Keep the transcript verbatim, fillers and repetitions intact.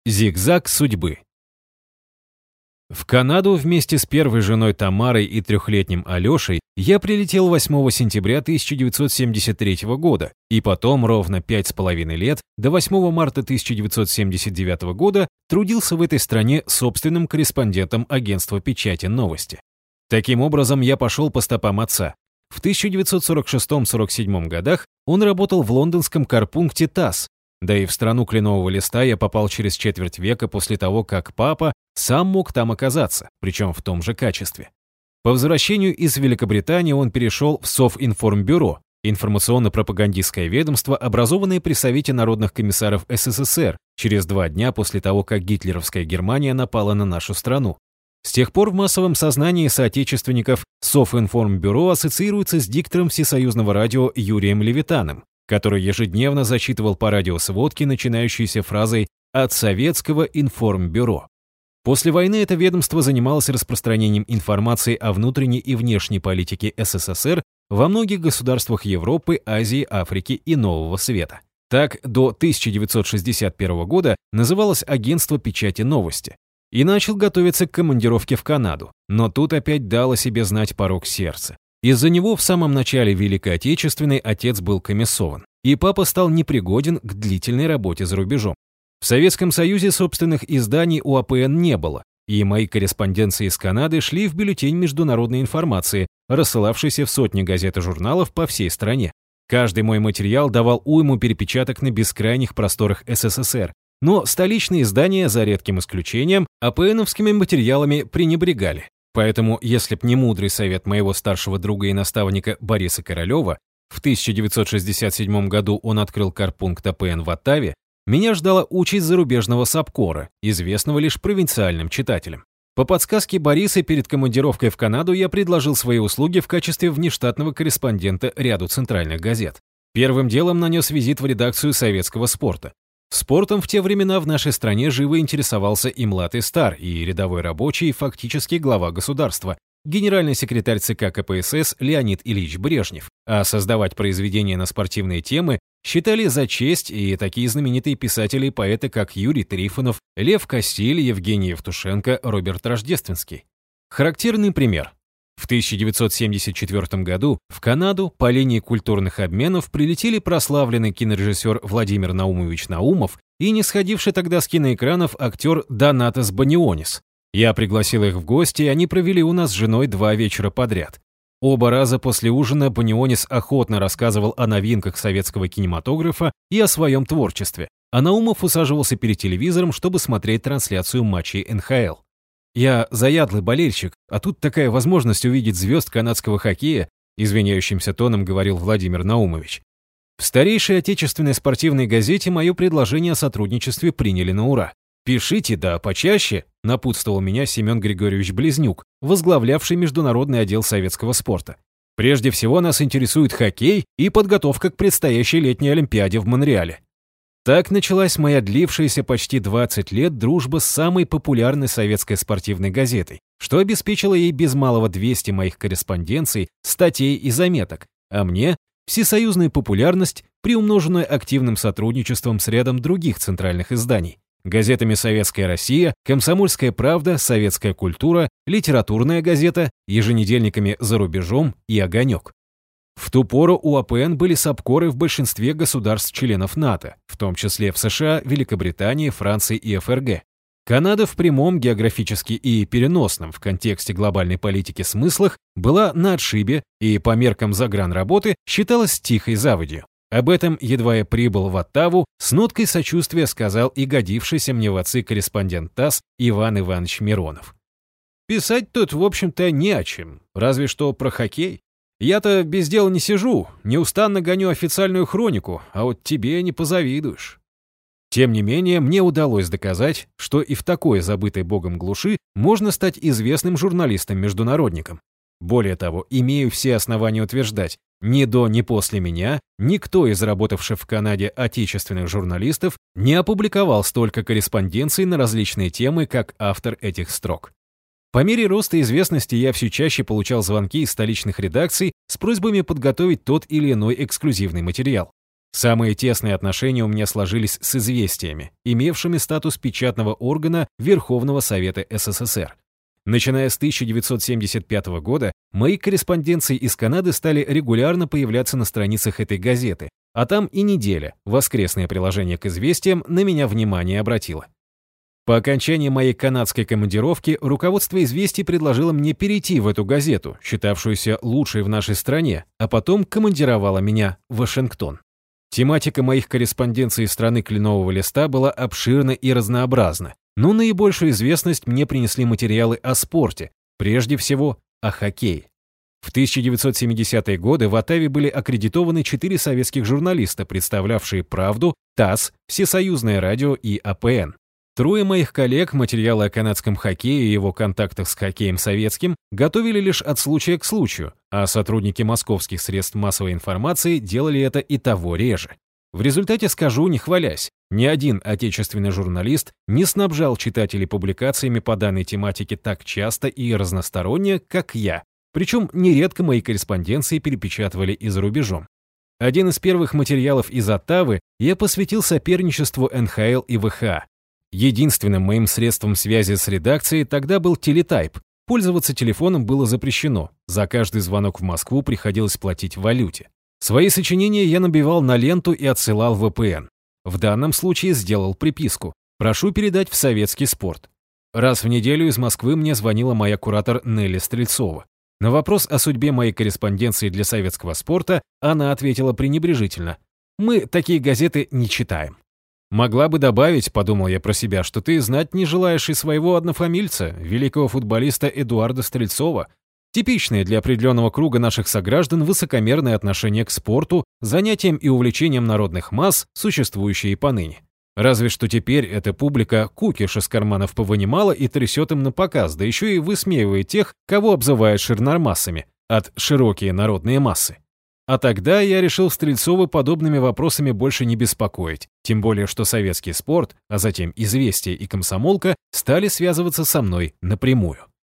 Зигзаг судьбы. В Канаду вместе с первой женой Тамарой и трехлетним Алешей я прилетел восьмого сентября тысяча девятьсот семьдесят третьего года и потом ровно пять с половиной лет до восьмого марта тысяча девятьсот семьдесят девятого года трудился в этой стране собственным корреспондентом агентства печати «Новости». Таким образом, я пошел по стопам отца. В тысяча девятьсот сорок шестом — сорок седьмом годах он работал в лондонском корпункте ТАСС, да и в страну кленового листа я попал через четверть века после того, как папа сам мог там оказаться, причем в том же качестве. По возвращению из Великобритании он перешел в Совинформбюро, информационно-пропагандистское ведомство, образованное при Совете народных комиссаров СССР через два дня после того, как гитлеровская Германия напала на нашу страну. С тех пор в массовом сознании соотечественников Совинформбюро ассоциируется с диктором всесоюзного радио Юрием Левитаном, который ежедневно зачитывал по радио сводки, начинающиеся фразой «от Советского информбюро». После войны это ведомство занималось распространением информации о внутренней и внешней политике СССР во многих государствах Европы, Азии, Африки и Нового Света. Так, до тысяча девятьсот шестьдесят первого года называлось агентство печати «Новости». И начал готовиться к командировке в Канаду, но тут опять дал о себе знать порок сердца. Из-за него в самом начале Великой Отечественной отец был комиссован, и папа стал непригоден к длительной работе за рубежом. В Советском Союзе собственных изданий у АПН не было, и мои корреспонденции из Канады шли в бюллетень международной информации, рассылавшийся в сотни газет и журналов по всей стране. Каждый мой материал давал уйму перепечаток на бескрайних просторах СССР, но столичные издания, за редким исключением, АПНовскими материалами пренебрегали. Поэтому, если б не мудрый совет моего старшего друга и наставника Бориса Королева, в тысяча девятьсот шестьдесят седьмом году он открыл корпункт АПН в Оттаве, меня ждала участь зарубежного сапкора, известного лишь провинциальным читателям. По подсказке Бориса перед командировкой в Канаду я предложил свои услуги в качестве внештатного корреспондента ряду центральных газет. Первым делом нанес визит в редакцию «Советского спорта». Спортом в те времена в нашей стране живо интересовался и млад, и стар, и рядовой рабочий, и фактически глава государства, генеральный секретарь ЦК КПСС Леонид Ильич Брежнев. А создавать произведения на спортивные темы считали за честь и такие знаменитые писатели и поэты, как Юрий Трифонов, Лев Костиль, Евгений Евтушенко, Роберт Рождественский. Характерный пример. В тысяча девятьсот семьдесят четвёртом году в Канаду по линии культурных обменов прилетели прославленный кинорежиссер Владимир Наумович Наумов и не сходивший тогда с киноэкранов актер Донатас Банионис. Я пригласил их в гости, и они провели у нас с женой два вечера подряд. Оба раза после ужина Банионис охотно рассказывал о новинках советского кинематографа и о своем творчестве, а Наумов усаживался перед телевизором, чтобы смотреть трансляцию матчей эн ха эл. «Я заядлый болельщик, а тут такая возможность увидеть звезд канадского хоккея», извиняющимся тоном говорил Владимир Наумович. В старейшей отечественной спортивной газете мое предложение о сотрудничестве приняли на ура. «Пишите, да, почаще», напутствовал меня Семен Григорьевич Близнюк, возглавлявший международный отдел советского спорта. «Прежде всего нас интересует хоккей и подготовка к предстоящей летней Олимпиаде в Монреале». Так началась моя длившаяся почти двадцать лет дружба с самой популярной советской спортивной газетой, что обеспечило ей без малого двести моих корреспонденций, статей и заметок, а мне – всесоюзную популярность, приумноженную активным сотрудничеством с рядом других центральных изданий – газетами «Советская Россия», «Комсомольская правда», «Советская культура», «Литературная газета», еженедельниками «За рубежом» и «Огонек». В ту пору у АПН были сапкоры в большинстве государств-членов НАТО, в том числе в США, Великобритании, Франции и эф эр гэ. Канада в прямом географически и переносном в контексте глобальной политики смыслах была на отшибе и по меркам загранработы считалась тихой заводью. Об этом, едва я прибыл в Оттаву, с ноткой сочувствия сказал и годившийся мне в отцы корреспондент ТАСС Иван Иванович Миронов. «Писать тут, в общем-то, не о чем, разве что про хоккей. Я-то без дела не сижу, неустанно гоню официальную хронику, а вот тебе не позавидуешь». Тем не менее, мне удалось доказать, что и в такой забытой богом глуши можно стать известным журналистом-международником. Более того, имею все основания утверждать, ни до, ни после меня никто из работавших в Канаде отечественных журналистов не опубликовал столько корреспонденций на различные темы, как автор этих строк. По мере роста известности я все чаще получал звонки из столичных редакций с просьбами подготовить тот или иной эксклюзивный материал. Самые тесные отношения у меня сложились с «Известиями», имевшими статус печатного органа Верховного Совета СССР. Начиная с тысяча девятьсот семьдесят пятого года, мои корреспонденции из Канады стали регулярно появляться на страницах этой газеты, а там и неделя, воскресное приложение к «Известиям», на меня внимание обратило. По окончании моей канадской командировки руководство «Известий» предложило мне перейти в эту газету, считавшуюся лучшей в нашей стране, а потом командировало меня в Вашингтон. Тематика моих корреспонденций из страны кленового листа была обширна и разнообразна, но наибольшую известность мне принесли материалы о спорте, прежде всего о хоккее. В тысяча девятьсот семидесятые годы в Оттаве были аккредитованы четыре советских журналиста, представлявшие «Правду», ТАСС, Всесоюзное радио и А Пэ Эн. Трое моих коллег материалы о канадском хоккее и его контактах с хоккеем советским готовили лишь от случая к случаю, а сотрудники московских средств массовой информации делали это и того реже. В результате скажу, не хвалясь, ни один отечественный журналист не снабжал читателей публикациями по данной тематике так часто и разносторонне, как я, причем нередко мои корреспонденции перепечатывали и за рубежом. Один из первых материалов из Оттавы я посвятил соперничеству Эн Ха Эл и Вэ Ха А. Единственным моим средством связи с редакцией тогда был телетайп. Пользоваться телефоном было запрещено. За каждый звонок в Москву приходилось платить в валюте. Свои сочинения я набивал на ленту и отсылал в Вэ Пэ Эн. В данном случае сделал приписку: прошу передать в советский спорт. Раз в неделю из Москвы мне звонила моя куратор Нелли Стрельцова. На вопрос о судьбе моей корреспонденции для советского спорта она ответила пренебрежительно: «Мы такие газеты не читаем». «Могла бы добавить, — подумал я про себя, — что ты знать не желаешь и своего однофамильца, великого футболиста Эдуарда Стрельцова». Типичное для определенного круга наших сограждан высокомерное отношение к спорту, занятиям и увлечениям народных масс, существующие и поныне. Разве что теперь эта публика кукиш из карманов повынимала и трясет им на показ, да еще и высмеивает тех, кого обзывают ширнормассами, от «широкие народные массы». А тогда я решил Стрельцова подобными вопросами больше не беспокоить, тем более что советский спорт, а затем «Известия» и «Комсомолка» стали связываться со мной напрямую.